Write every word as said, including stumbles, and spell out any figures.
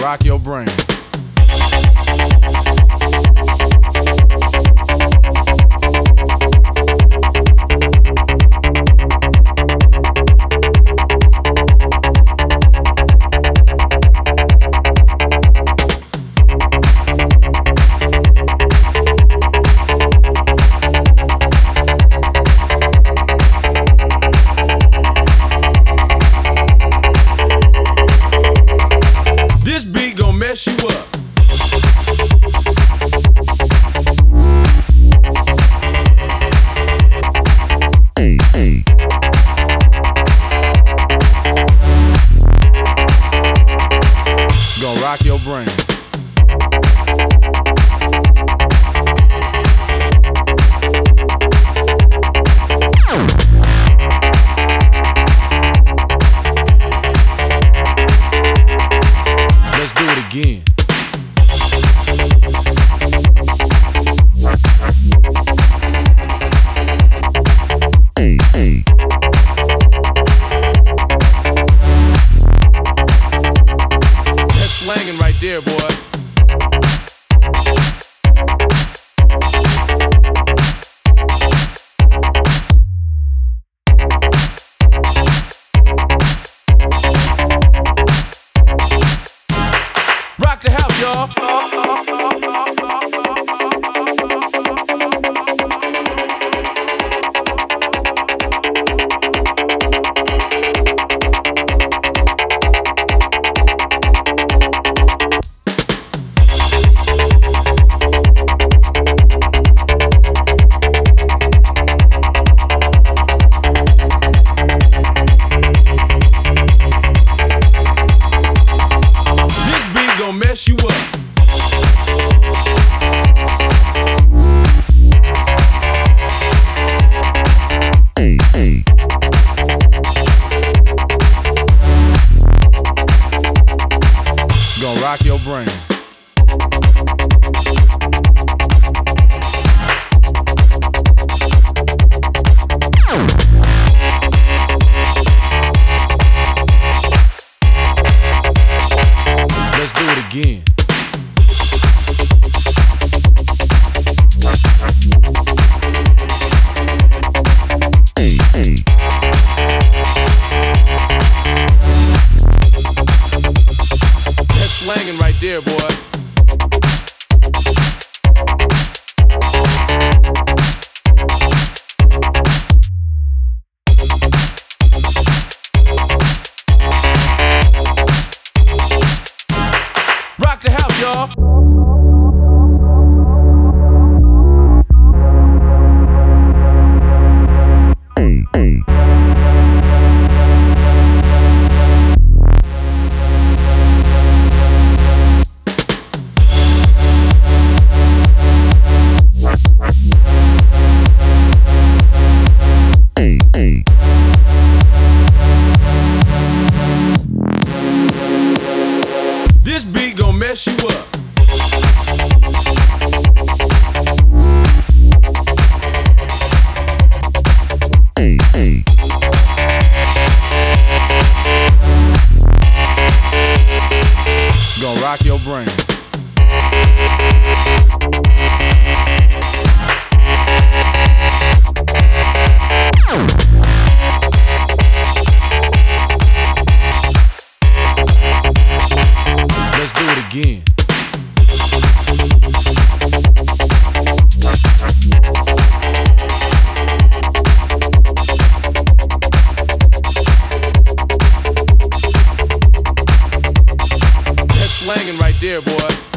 rock your brain. This beat gon' mess you up. Hey, hey. Gon' rock your brain. Let's do it again. Hey, hey. That's slanging right there, boy. Rock the house, y'all. This beat gon' mess you up. Hey, hey. Gon' rock your brain. Let's do it again. Hey, hey. That's slanging right there, boy. Rock the house, y'all. Hey, hey. Hey, hey. This beat gon' mess you up. Hey, hey. Gon' rock your brain. Let's do it again. That's slanging right there, boy.